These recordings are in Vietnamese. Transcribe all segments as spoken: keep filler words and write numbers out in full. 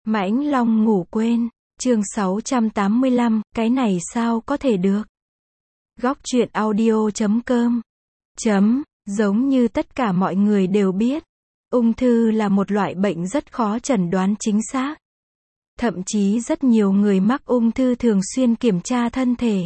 Mãnh Long ngủ quên, chương sáu trăm tám mươi lăm, cái này sao có thể được. Góc truyện audio chấm com chấm, giống như tất cả mọi người đều biết, ung thư là một loại bệnh rất khó chẩn đoán chính xác. Thậm chí rất nhiều người mắc ung thư thường xuyên kiểm tra thân thể.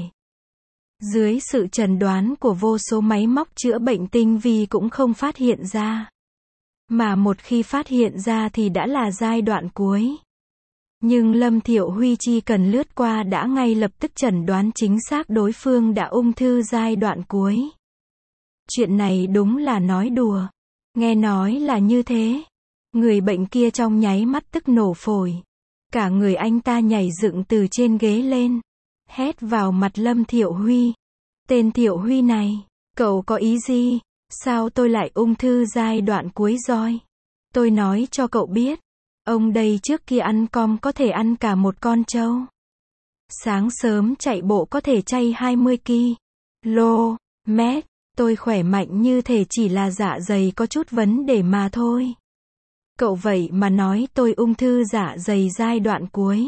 Dưới sự chẩn đoán của vô số máy móc chữa bệnh tinh vi cũng không phát hiện ra. Mà một khi phát hiện ra thì đã là giai đoạn cuối. Nhưng Lâm Thiệu Huy chỉ cần lướt qua đã ngay lập tức chẩn đoán chính xác đối phương đã ung thư giai đoạn cuối. Chuyện này đúng là nói đùa. Nghe nói là như thế. Người bệnh kia trong nháy mắt tức nổ phổi. Cả người anh ta nhảy dựng từ trên ghế lên. Hét vào mặt Lâm Thiệu Huy. Tên Thiệu Huy này, cậu có ý gì? Sao tôi lại ung thư giai đoạn cuối rồi? Tôi nói cho cậu biết. Ông đây trước kia ăn com có thể ăn cả một con trâu. Sáng sớm chạy bộ có thể chay hai mươi ki lô mét. Tôi khỏe mạnh như thể chỉ là dạ dày có chút vấn đề mà thôi. Cậu vậy mà nói tôi ung thư dạ dày giai đoạn cuối.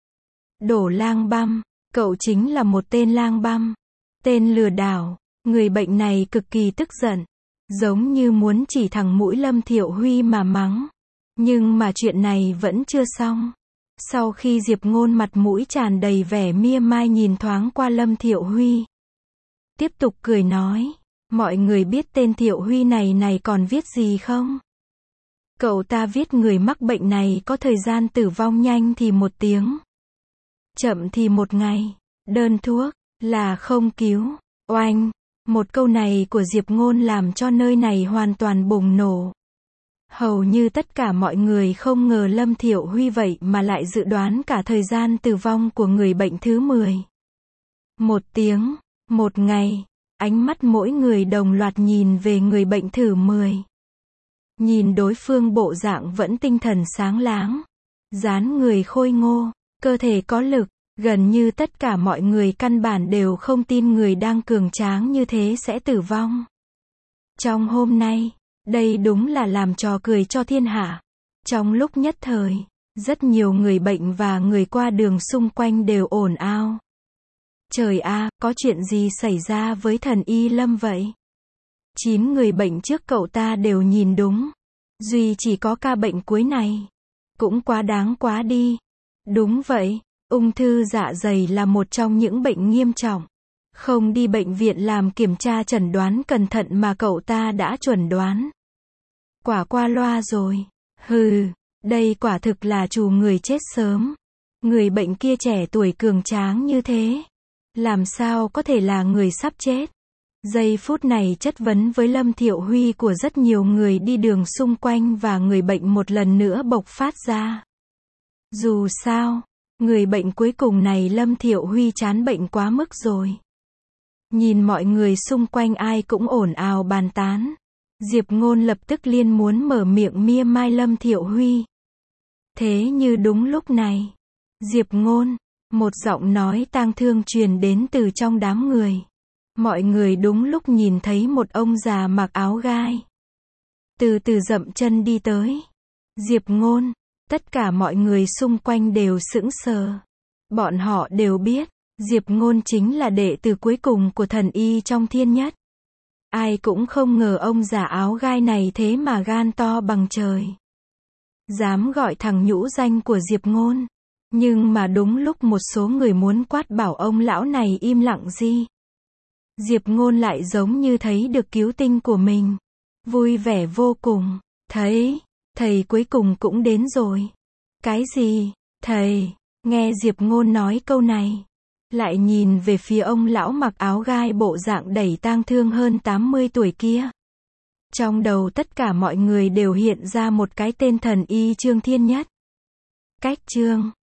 Đổ lang băm, cậu chính là một tên lang băm. Tên lừa đảo. Người bệnh này cực kỳ tức giận. Giống như muốn chỉ thẳng mũi Lâm Thiệu Huy mà mắng. Nhưng mà chuyện này vẫn chưa xong. Sau khi Diệp Ngôn mặt mũi tràn đầy vẻ mỉa mai nhìn thoáng qua Lâm Thiệu Huy. Tiếp tục cười nói. Mọi người biết tên Thiệu Huy này này còn viết gì không? Cậu ta viết người mắc bệnh này có thời gian tử vong nhanh thì một tiếng. Chậm thì một ngày. Đơn thuốc là không cứu. Oanh. Một câu này của Diệp Ngôn làm cho nơi này hoàn toàn bùng nổ. Hầu như tất cả mọi người không ngờ Lâm Thiệu Huy vậy mà lại dự đoán cả thời gian tử vong của người bệnh thứ mười. Một tiếng, một ngày, ánh mắt mỗi người đồng loạt nhìn về người bệnh thứ mười. Nhìn đối phương bộ dạng vẫn tinh thần sáng láng, dáng người khôi ngô, cơ thể có lực, gần như tất cả mọi người căn bản đều không tin người đang cường tráng như thế sẽ tử vong. Trong hôm nay, đây đúng là làm trò cười cho thiên hạ. Trong lúc nhất thời, rất nhiều người bệnh và người qua đường xung quanh đều ồn ào. Trời a, có chuyện gì xảy ra với thần y Lâm vậy? Chín người bệnh trước cậu ta đều nhìn đúng. Duy chỉ có ca bệnh cuối này. Cũng quá đáng quá đi. Đúng vậy, ung thư dạ dày là một trong những bệnh nghiêm trọng. Không đi bệnh viện làm kiểm tra chẩn đoán cẩn thận mà cậu ta đã chuẩn đoán. Quả qua loa rồi. Hừ, đây quả thực là trù người chết sớm. Người bệnh kia trẻ tuổi cường tráng như thế. Làm sao có thể là người sắp chết? Giây phút này chất vấn với Lâm Thiệu Huy của rất nhiều người đi đường xung quanh và người bệnh một lần nữa bộc phát ra. Dù sao, người bệnh cuối cùng này Lâm Thiệu Huy chán bệnh quá mức rồi. Nhìn mọi người xung quanh ai cũng ồn ào bàn tán. Diệp Ngôn lập tức liên muốn mở miệng mỉa mai Lâm Thiệu Huy. Thế như đúng lúc này, Diệp Ngôn, một giọng nói tang thương truyền đến từ trong đám người. Mọi người đúng lúc nhìn thấy một ông già mặc áo gai. Từ từ dậm chân đi tới. Diệp Ngôn, tất cả mọi người xung quanh đều sững sờ. Bọn họ đều biết, Diệp Ngôn chính là đệ tử cuối cùng của thần y trong thiên nhất. Ai cũng không ngờ ông già áo gai này thế mà gan to bằng trời. Dám gọi thẳng nhũ danh của Diệp Ngôn. Nhưng mà đúng lúc một số người muốn quát bảo ông lão này im lặng gì. Diệp Ngôn lại giống như thấy được cứu tinh của mình. Vui vẻ vô cùng. Thấy, thầy cuối cùng cũng đến rồi. Cái gì, thầy? Nghe Diệp Ngôn nói câu này. Lại nhìn về phía ông lão mặc áo gai bộ dạng đầy tang thương hơn tám mươi tuổi kia. Trong đầu tất cả mọi người đều hiện ra một cái tên thần y Trương Thiên Nhất. Cách Trương.